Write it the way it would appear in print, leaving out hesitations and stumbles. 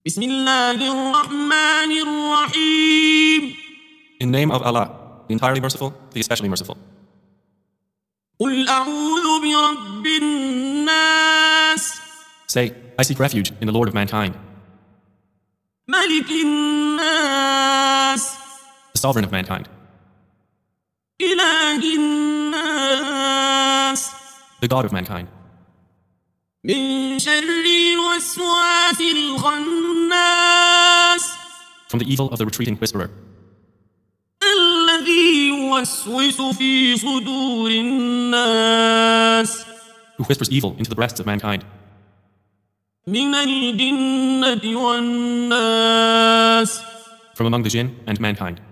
بسم الله الرحمن الرحيم. In the name of Allah, the entirely merciful, the especially merciful. قل أعوذ برب الناس. Say, I seek refuge in the Lord of mankind, ملك الناس. the sovereign of mankind, إله الناس. the God of mankind, من شر الوسواس الخناس. from the evil of the retreating whisperer, الذي يوسوس في صدور الناس. who whispers evil into the breasts of mankind, من الجنة والناس. from among the jinn and mankind.